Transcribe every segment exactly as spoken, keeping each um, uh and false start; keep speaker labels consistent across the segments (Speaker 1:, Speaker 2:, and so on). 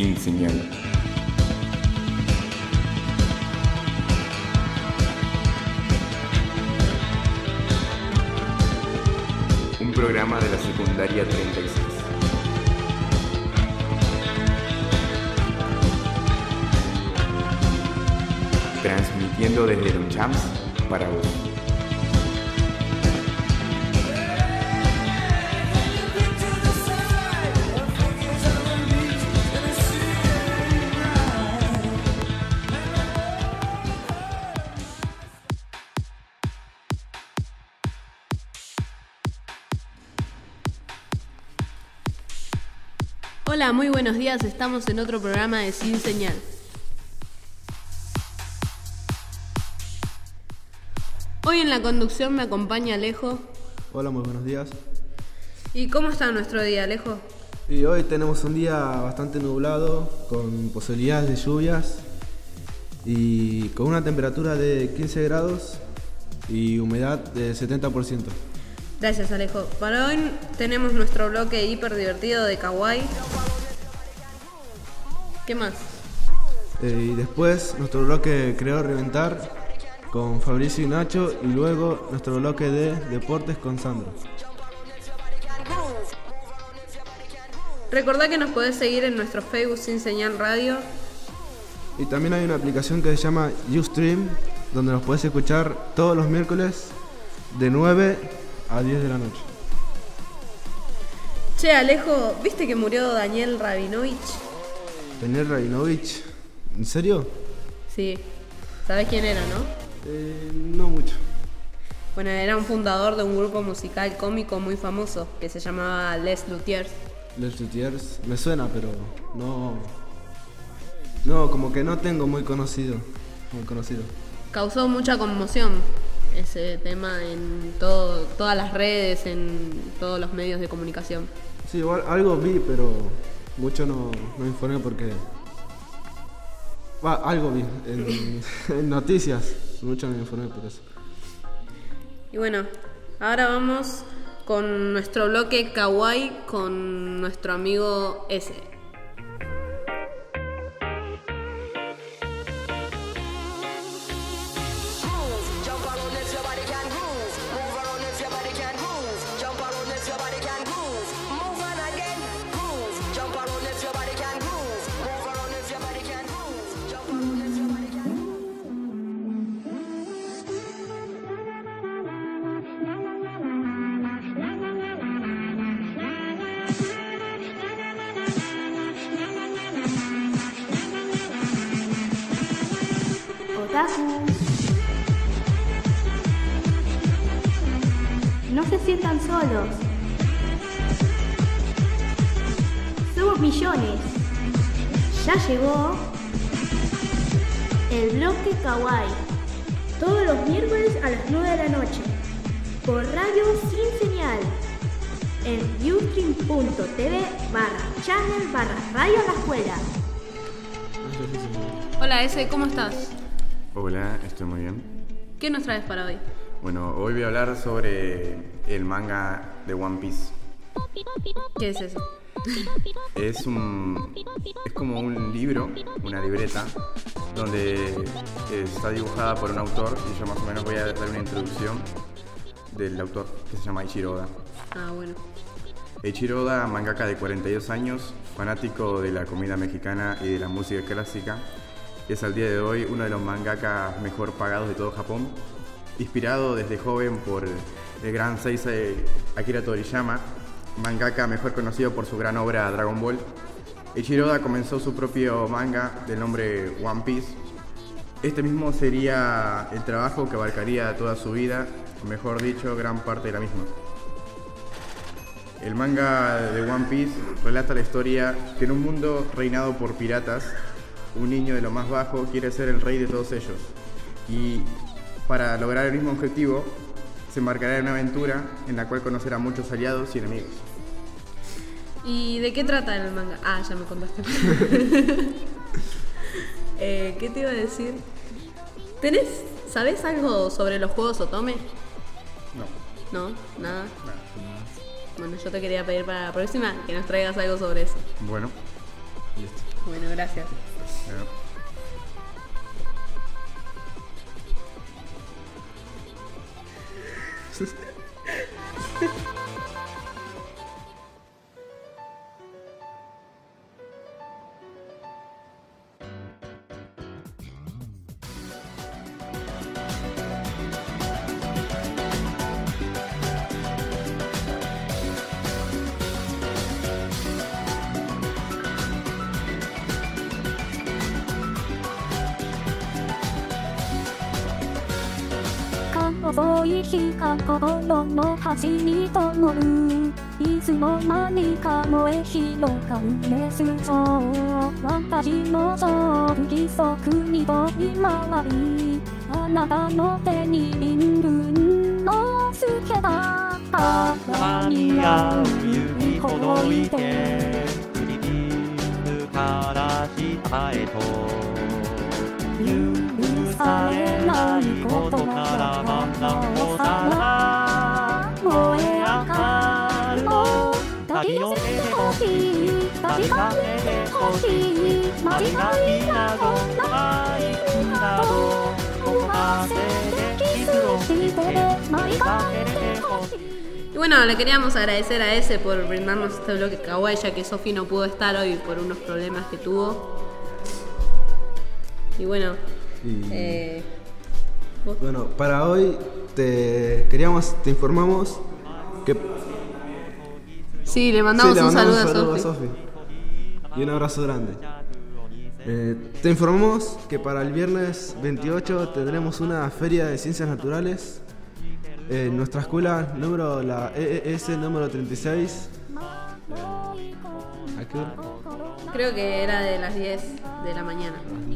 Speaker 1: Sin Señal. Un programa de la secundaria treinta y seis. Transmitiendo desde los Champs para vos.
Speaker 2: Hola, muy buenos días, estamos en otro programa de Sin Señal. Hoy en la conducción me acompaña Alejo.
Speaker 3: Hola, muy buenos días.
Speaker 2: ¿Y cómo está nuestro día, Alejo?
Speaker 3: Y hoy tenemos un día bastante nublado, con posibilidades de lluvias y con una temperatura de quince grados y humedad de setenta por ciento.
Speaker 2: Gracias, Alejo. Para hoy tenemos nuestro bloque hiper divertido de Kawaii. ¿Qué más?
Speaker 3: Eh, y después nuestro bloque Creo Reventar con Fabricio y Nacho, y luego nuestro bloque de deportes con Sandro.
Speaker 2: Recordá que nos podés seguir en nuestro Facebook Sin Señal Radio.
Speaker 3: Y también hay una aplicación que se llama Ustream, donde nos podés escuchar todos los miércoles de nueve a diez de la noche.
Speaker 2: Che, Alejo, ¿viste que murió Daniel Rabinovich?
Speaker 3: Daniel Rabinovich, ¿en serio?
Speaker 2: Sí. ¿Sabés quién era, no?
Speaker 3: Eh, no mucho.
Speaker 2: Bueno, era un fundador de un grupo musical cómico muy famoso que se llamaba Les Luthiers.
Speaker 3: Les Luthiers, me suena, pero no... No, como que no tengo muy conocido, muy conocido.
Speaker 2: Causó mucha conmoción ese tema en todo, todas las redes, en todos los medios de comunicación.
Speaker 3: Sí, igual algo vi, pero mucho no, no informé porque... Ah, algo vi en, en noticias, mucho no me informé por eso.
Speaker 2: Y bueno, ahora vamos con nuestro bloque Kawaii con nuestro amigo S.
Speaker 4: No se sientan solos. Somos millones. Ya llegó el bloque Kawaii. Todos los miércoles a las nueve de la noche. Por Radio Sin Señal. En ustream punto tv barra channel barra radio a la escuela.
Speaker 2: Hola S, ¿cómo estás?
Speaker 1: Hola, estoy muy bien.
Speaker 2: ¿Qué nos traes para hoy?
Speaker 1: Bueno, hoy voy a hablar sobre el manga de One Piece.
Speaker 2: ¿Qué es eso?
Speaker 1: Es un es como un libro, una libreta, donde está dibujada por un autor, y yo más o menos voy a dar una introducción del autor, que se llama Eiichiro Oda.
Speaker 2: Ah, bueno.
Speaker 1: Eiichiro Oda, mangaka de cuarenta y dos años, fanático de la comida mexicana y de la música clásica, es al día de hoy uno de los mangakas mejor pagados de todo Japón, inspirado desde joven por el gran seisei Akira Toriyama, mangaka mejor conocido por su gran obra Dragon Ball. Eiichiro Oda comenzó su propio manga del nombre One Piece. Este mismo sería el trabajo que abarcaría toda su vida, o mejor dicho, gran parte de la misma. El manga de One Piece relata la historia que en un mundo reinado por piratas, un niño de lo más bajo quiere ser el rey de todos ellos, y para lograr el mismo objetivo se embarcará en una aventura en la cual conocerá muchos aliados y enemigos.
Speaker 2: ¿Y de qué trata el manga? Ah, ya me contaste. eh, ¿Qué te iba a decir? ¿Tenés, ¿Sabés algo sobre los juegos Otome?
Speaker 1: No.
Speaker 2: ¿No? ¿Nada?
Speaker 1: Nada.
Speaker 2: Bueno, yo te quería pedir para la próxima que nos traigas algo sobre eso.
Speaker 1: Bueno,
Speaker 3: Listo.
Speaker 2: Bueno, gracias.
Speaker 1: Bueno.
Speaker 5: 遅い日が心の端に灯るいつの間にか燃え広がる熱情私のそう不規則に飛び回りあなたの手にビンルンのつけた
Speaker 6: 間に合う指ほどいて振り切るから下へと許されないことから学ぼうから燃え上がるの旅を出てほしい旅が出てほしい間違いなどないなど思わせてキスをして毎回出てほしい。
Speaker 2: Y bueno, le queríamos agradecer a ese por brindarnos este bloque kawaii, ya que Sofi no pudo estar hoy por unos problemas que tuvo. Y bueno,
Speaker 3: Y,
Speaker 2: eh,
Speaker 3: bueno, para hoy te queríamos, te informamos que
Speaker 2: sí, le mandamos,
Speaker 3: sí, le
Speaker 2: un,
Speaker 3: mandamos
Speaker 2: saludo
Speaker 3: un saludo
Speaker 2: a
Speaker 3: a
Speaker 2: Sofi.
Speaker 3: Sofi y un abrazo grande. Eh, te informamos que para el viernes veintiocho tendremos una feria de ciencias naturales en nuestra escuela número, la E E S número treinta y seis. ¿A qué hora?
Speaker 2: Creo que era de las diez de la mañana.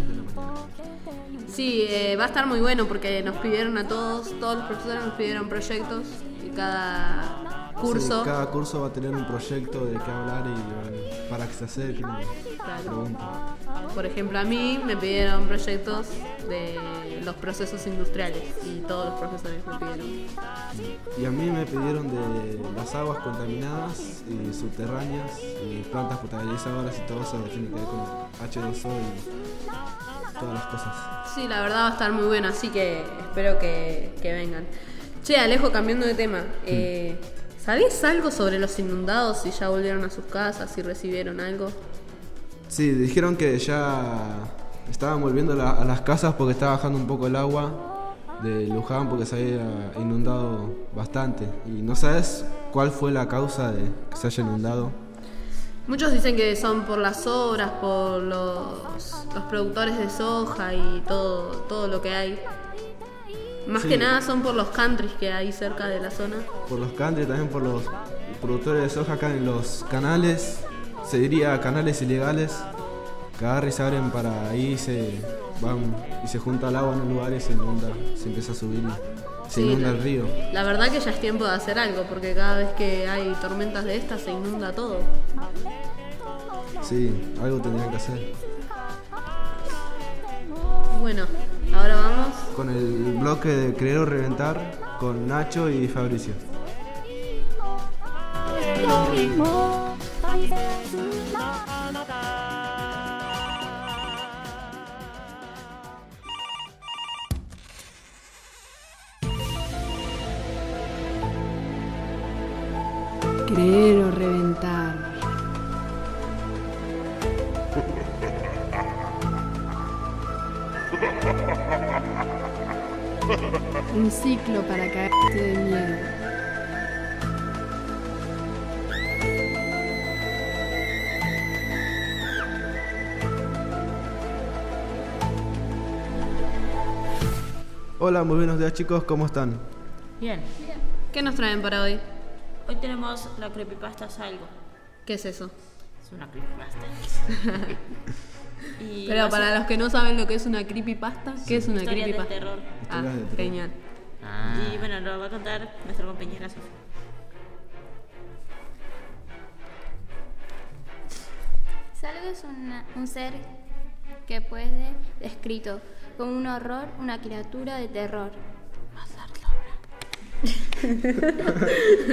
Speaker 2: Sí, eh, va a estar muy bueno porque nos pidieron a todos, todos los profesores nos pidieron proyectos y cada curso...
Speaker 3: Sí, cada curso va a tener un proyecto de qué hablar y bueno, para que se acerquen y
Speaker 2: Claro.
Speaker 3: pregunten.
Speaker 2: Por ejemplo, a mí me pidieron proyectos de los procesos industriales y todos los profesores me pidieron.
Speaker 3: Y a mí me pidieron de las aguas contaminadas y subterráneas y plantas potabilizadoras y todo eso que tiene que ver con H dos O y todas las cosas.
Speaker 2: Sí, la verdad va a estar muy bueno, así que espero que, que vengan. Che, Alejo, cambiando de tema, eh, ¿sabés algo sobre los inundados? Si ya volvieron a sus casas, si recibieron algo.
Speaker 3: Sí, dijeron que ya estaban volviendo la- a las casas porque estaba bajando un poco el agua de Luján porque se había inundado bastante. Y no sabes cuál fue la causa de que se haya inundado.
Speaker 2: Muchos dicen que son por las obras, por los, los productores de soja y todo, todo lo que hay. Más
Speaker 3: Sí.
Speaker 2: que nada son por los countries que hay cerca de la zona.
Speaker 3: Por los country, también por los productores de soja acá en los canales, se diría canales ilegales, que agarran y se abren para ahí y se van y se junta el agua en un lugar y se inunda, se empieza a subir y se
Speaker 2: Sí,
Speaker 3: inunda
Speaker 2: la-
Speaker 3: el río.
Speaker 2: La verdad que ya es tiempo de hacer algo, porque cada vez que hay tormentas de estas se inunda todo.
Speaker 3: Sí, algo tendrían que hacer.
Speaker 2: Bueno, ahora vamos.
Speaker 3: Con el bloque de Creer o Reventar con Nacho y Fabricio.
Speaker 5: よりも大切なあなた
Speaker 7: Creer o reventar. Un ciclo para caerte de miedo.
Speaker 3: Hola, muy buenos días chicos, ¿cómo están?
Speaker 8: Bien,
Speaker 2: ¿Qué nos traen para hoy?
Speaker 8: hoy tenemos la creepypasta Salgo.
Speaker 2: ¿Qué es eso?
Speaker 8: Es una creepypasta. Y
Speaker 2: Pero
Speaker 8: va a
Speaker 2: para
Speaker 8: ser-
Speaker 2: los que no saben lo que es una creepypasta, ¿qué es una
Speaker 8: historias de
Speaker 2: creepypasta?
Speaker 8: terror.
Speaker 2: Ah,
Speaker 3: Historias de terror.
Speaker 2: genial.
Speaker 8: Y bueno, lo va a contar nuestra compañera Sofía.
Speaker 9: Salgo es una- un ser que puede descrito como un horror, una criatura de terror.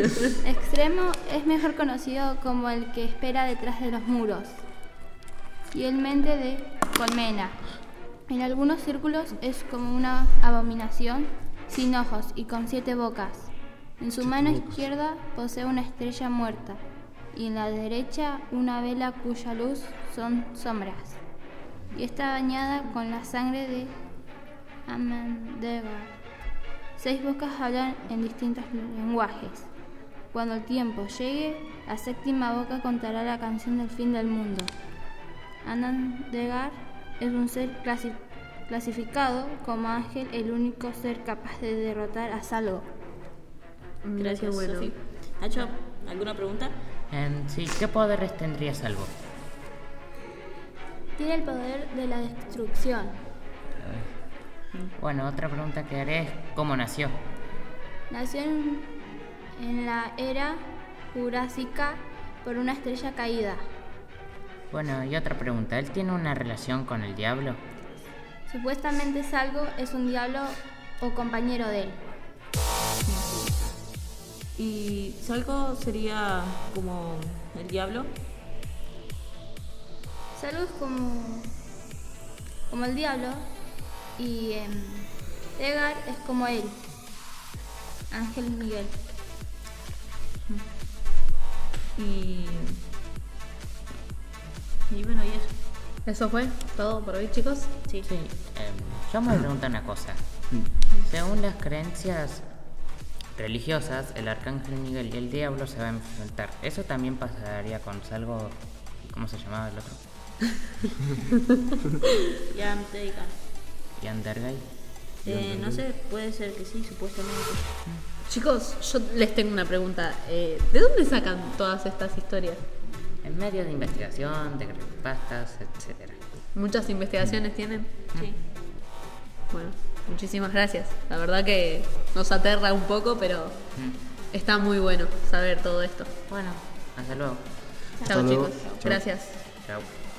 Speaker 9: Extremo es mejor conocido como el que espera detrás de los muros. y el mente de colmena. En algunos círculos es como una abominación, sin ojos y con siete bocas. En su mano izquierda posee una estrella muerta y en la derecha una vela cuya luz son sombras. Y está bañada con la sangre de Amandegar. Seis bocas hablan en distintos lenguajes. Cuando el tiempo llegue, la séptima boca contará la canción del fin del mundo. Amandegar es un ser clasi- clasificado como ángel, el único ser capaz de derrotar a Salgo.
Speaker 8: Gracias,
Speaker 2: bueno.
Speaker 8: Sofi. Nacho, ¿alguna pregunta?
Speaker 10: En sí, ¿qué poderes tendría Salgo?
Speaker 9: Tiene el poder de la destrucción.
Speaker 10: Bueno, otra pregunta que haré es ¿cómo nació?
Speaker 9: Nació en, en la era Jurásica por una estrella caída.
Speaker 10: Bueno, y otra pregunta, ¿él tiene una relación con el diablo?
Speaker 9: Supuestamente Salgo es un diablo o compañero de él.
Speaker 8: ¿Y Salgo sería como el diablo?
Speaker 9: Salgo es como, como el diablo y eh, Egar es como él, Ángel Miguel.
Speaker 8: Y... y bueno, y eso.
Speaker 2: ¿Eso fue todo por hoy, chicos?
Speaker 8: Sí.
Speaker 10: Sí, em, yo me pregunto una cosa. Según las creencias religiosas, el Arcángel Miguel y el diablo se van a enfrentar. ¿Eso también pasaría con Salgo? ¿Cómo se llamaba el otro?
Speaker 8: Ya te digan.
Speaker 10: ¿Y Andergay?
Speaker 8: Eh, no sé, puede ser que sí, supuestamente.
Speaker 2: Chicos, yo les tengo una pregunta. Eh, ¿De dónde sacan todas estas historias?
Speaker 10: En medio de investigación, de creepypastas, etcétera.
Speaker 2: ¿Muchas investigaciones tienen?
Speaker 8: Sí.
Speaker 2: Bueno, muchísimas gracias. La verdad que nos aterra un poco, pero está muy bueno saber todo esto.
Speaker 10: Bueno, hasta luego.
Speaker 2: Chao,
Speaker 3: Hasta luego.
Speaker 2: chicos.
Speaker 3: Chao.
Speaker 2: Gracias.
Speaker 10: Chao.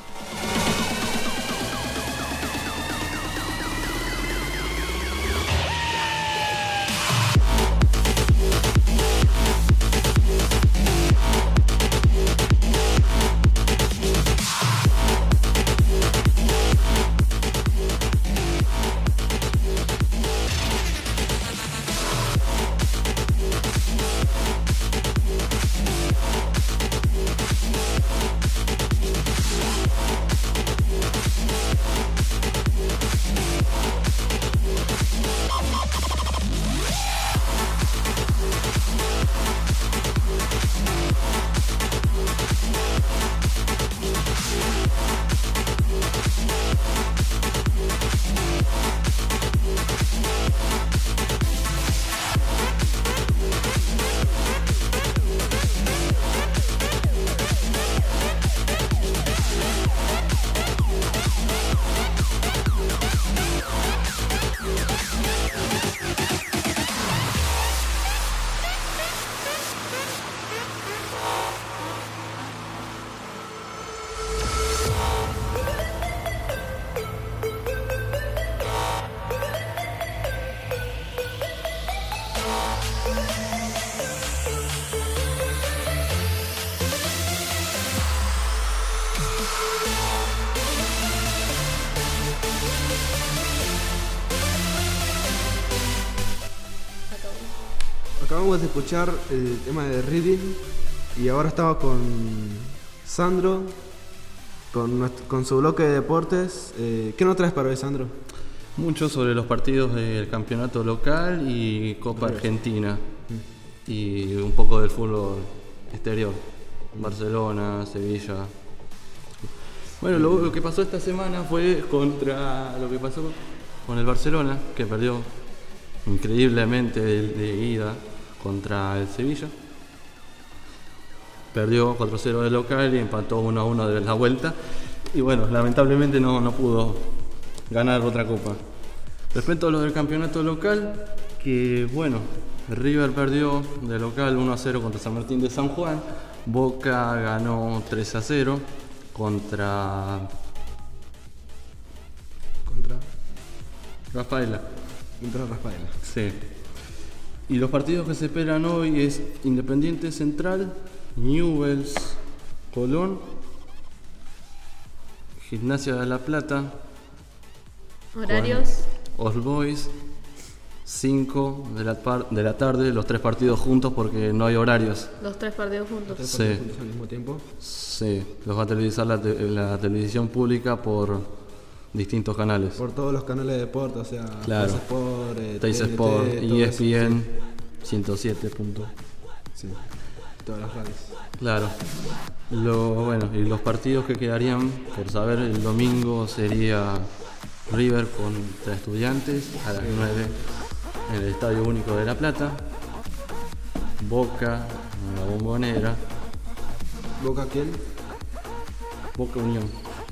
Speaker 3: Acabamos de escuchar el tema de Reading y ahora estamos con Sandro, con, nuestro- con su bloque de deportes. Eh, ¿Qué nos traes para hoy, Sandro?
Speaker 11: Mucho sobre los partidos del campeonato local y Copa Argentina y un poco del fútbol exterior, Barcelona, Sevilla. Bueno, lo, lo que pasó esta semana fue contra lo que pasó con el Barcelona, que perdió increíblemente de, de ida contra el Sevilla. Perdió cuatro cero de local y empató uno a uno de la vuelta. Y bueno, lamentablemente no, no pudo ganar otra copa. Respecto a lo del campeonato local, que bueno, River perdió de local uno a cero contra San Martín de San Juan. Boca ganó tres a cero contra
Speaker 3: Contra,
Speaker 11: Rafaela.
Speaker 3: contra Rafaela.
Speaker 11: Sí. Y los partidos que se esperan hoy es Independiente Central, Newell's, Colón, Gimnasia de La Plata.
Speaker 2: Horarios.
Speaker 11: All Boys. cinco de la, par- de la tarde, los tres partidos juntos porque no hay horarios.
Speaker 2: Los tres partidos juntos.
Speaker 3: ¿Tres
Speaker 11: Sí.
Speaker 3: partidos juntos al mismo tiempo?
Speaker 11: Sí, los va a televisar la, te- la televisión pública por distintos canales.
Speaker 3: Por todos los canales de deporte, o sea,
Speaker 11: Claro.
Speaker 3: Teis Sport, eh,
Speaker 11: Teis
Speaker 3: T N T,
Speaker 11: Sport,
Speaker 3: todo
Speaker 11: E
Speaker 3: eso,
Speaker 11: S P N, ciento siete punto.
Speaker 3: Sí, sí, todas las radios.
Speaker 11: Claro. Lo, bueno, y los partidos que quedarían por saber el domingo sería River contra Estudiantes a las nueve en el Estadio Único de La Plata. Boca en la Bombonera.
Speaker 3: ¿Boca quién?
Speaker 11: Boca Unión.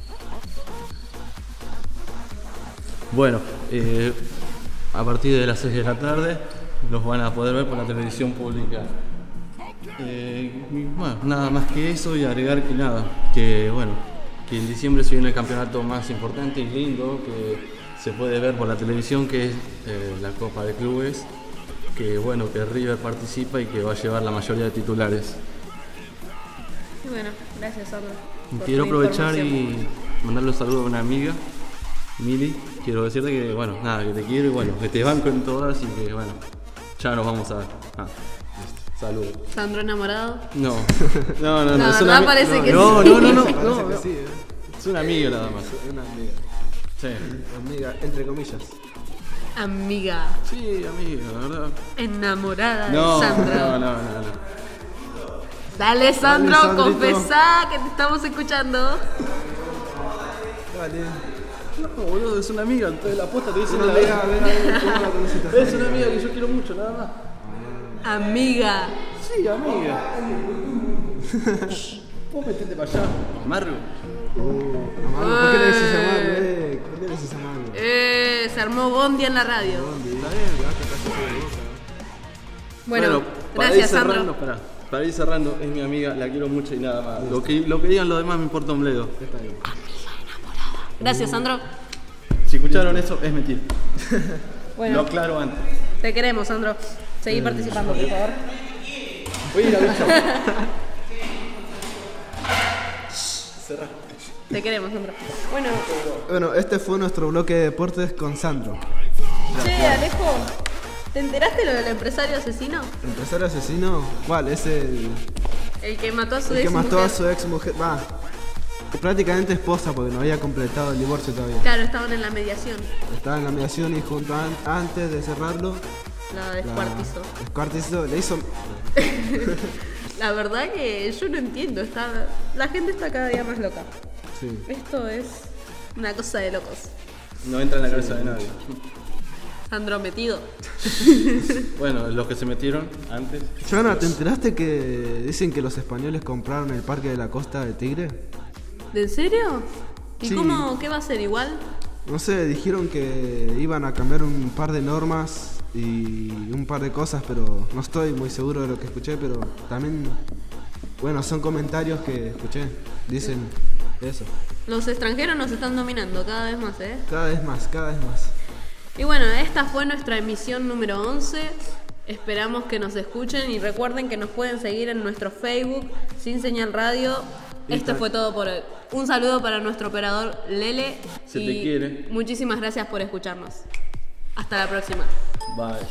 Speaker 11: Bueno, eh, a partir de las seis de la tarde los van a poder ver por la televisión pública. Eh, y, bueno, nada más que eso y agregar que nada, que bueno, que en diciembre se viene el campeonato más importante y lindo que se puede ver por la televisión, que es eh, la Copa de Clubes, que bueno, que River participa y que va a llevar la mayoría de titulares.
Speaker 2: Y bueno, gracias, Sandro. por
Speaker 11: Quiero
Speaker 2: tu
Speaker 11: aprovechar
Speaker 2: información.
Speaker 11: y mandarle un saludo a una amiga, Mili. Quiero decirte que, bueno, nada, que te quiero y bueno, que te banco en todas y que, bueno, ya nos vamos a ver. Ah, listo. Saludos.
Speaker 2: ¿Sandro enamorado?
Speaker 11: No, no, no, no.
Speaker 2: La
Speaker 11: es
Speaker 2: verdad
Speaker 11: una ami-
Speaker 2: parece
Speaker 11: no,
Speaker 2: que
Speaker 11: no,
Speaker 2: sí.
Speaker 11: no, no, no,
Speaker 3: Parece
Speaker 11: no,
Speaker 3: que
Speaker 11: no.
Speaker 3: sí, ¿eh?
Speaker 11: Es una amiga nada más.
Speaker 3: Una amiga.
Speaker 11: Sí.
Speaker 3: Amiga, entre comillas.
Speaker 2: Amiga.
Speaker 11: Sí, amiga, la verdad.
Speaker 2: Enamorada
Speaker 11: No,
Speaker 2: de Sandro.
Speaker 11: no, no, no, no.
Speaker 2: Dale, Sandro,
Speaker 3: Dale, Sandrito.
Speaker 2: confesá que te estamos escuchando.
Speaker 3: Dale.
Speaker 11: No, boludo, es una amiga, entonces la posta te dice
Speaker 3: Una
Speaker 11: la
Speaker 3: amiga, a ver, a ver, ¿cómo la conociste?
Speaker 11: Es una amiga que yo quiero mucho, nada más.
Speaker 2: Amiga.
Speaker 11: Sí, amiga. Vos metete para allá. Amargo.
Speaker 3: Amargo, ¿por qué le decís amargo, eh? ¿Por qué le decís amargo?
Speaker 2: Eh, se armó Bondi en la radio.
Speaker 3: Está bien, quedaste casi de boca.
Speaker 2: Bueno,
Speaker 11: para
Speaker 2: gracias,
Speaker 11: ir cerrando,
Speaker 2: Sandro.
Speaker 11: pará, para ir cerrando, es mi amiga, la quiero mucho y nada más. Lo que, lo que digan los demás me importa un bledo.
Speaker 3: Está bien.
Speaker 2: Gracias, Sandro.
Speaker 11: Si escucharon eso, es mentira.
Speaker 2: Bueno,
Speaker 11: Lo aclaro antes.
Speaker 2: te queremos, Sandro. Seguí participando, por favor.
Speaker 11: Voy a ir a ver. Cerrá.
Speaker 2: Te queremos, Sandro. Bueno,
Speaker 3: Bueno, este fue nuestro bloque de deportes con Sandro.
Speaker 2: che, Alejo, ¿te enteraste lo del empresario asesino?
Speaker 3: ¿Empresario asesino? ¿Cuál? Es el,
Speaker 2: El que mató a su
Speaker 3: el que
Speaker 2: ex
Speaker 3: mató a
Speaker 2: mujer.
Speaker 3: su ex mujer. Va, prácticamente esposa porque no había completado el divorcio todavía.
Speaker 2: Claro, estaban en la mediación.
Speaker 3: Estaba en la mediación y junto an- antes de cerrarlo,
Speaker 2: La
Speaker 3: la-
Speaker 2: descuartizó.
Speaker 3: descuartizó, le hizo.
Speaker 2: La verdad que yo no entiendo. Está, la gente está cada día más loca.
Speaker 3: Sí.
Speaker 2: Esto es una cosa de locos.
Speaker 11: No entra en la cabeza de nadie.
Speaker 2: Sandro metido.
Speaker 11: Bueno, los que se metieron antes.
Speaker 3: Joana, ¿te enteraste que dicen que los españoles compraron el parque de la Costa del Tigre?
Speaker 2: ¿En serio? ¿Y
Speaker 3: Sí.
Speaker 2: cómo? ¿Qué va a ser igual?
Speaker 3: No sé, dijeron que iban a cambiar un par de normas y un par de cosas, pero no estoy muy seguro de lo que escuché, pero también, bueno, son comentarios que escuché, dicen eso.
Speaker 2: Los extranjeros nos están dominando cada vez más, ¿eh?
Speaker 3: Cada vez más, cada vez más.
Speaker 2: Y bueno, esta fue nuestra emisión número once. Esperamos que nos escuchen y recuerden que nos pueden seguir en nuestro Facebook, Sin Señal Radio. Esto fue todo por hoy. Un saludo para nuestro operador Lele.
Speaker 11: Se
Speaker 2: y
Speaker 11: te quiere.
Speaker 2: muchísimas gracias por escucharnos. Hasta la próxima.
Speaker 11: Bye.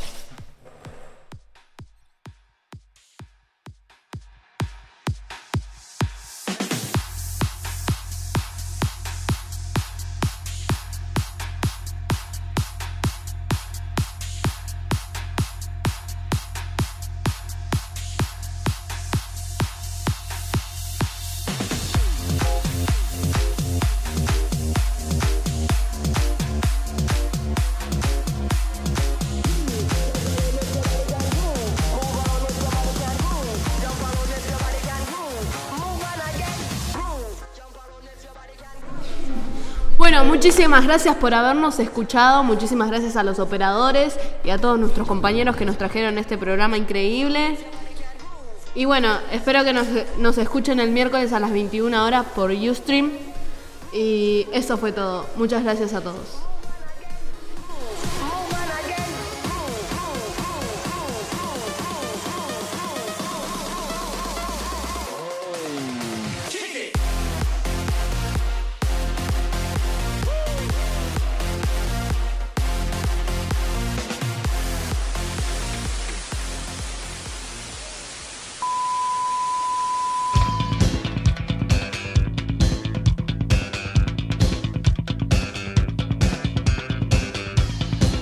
Speaker 2: Bueno, muchísimas gracias por habernos escuchado, muchísimas gracias a los operadores y a todos nuestros compañeros que nos trajeron este programa increíble. Y bueno, espero que nos, nos escuchen el miércoles a las veintiuna horas por Ustream. Y eso fue todo. Muchas gracias a todos.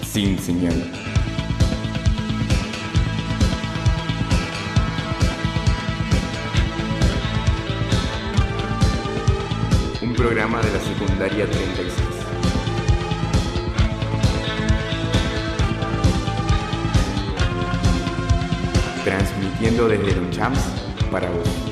Speaker 1: Sin señal. Un programa de la secundaria treinta y seis. Transmitiendo desde los Champs para vos.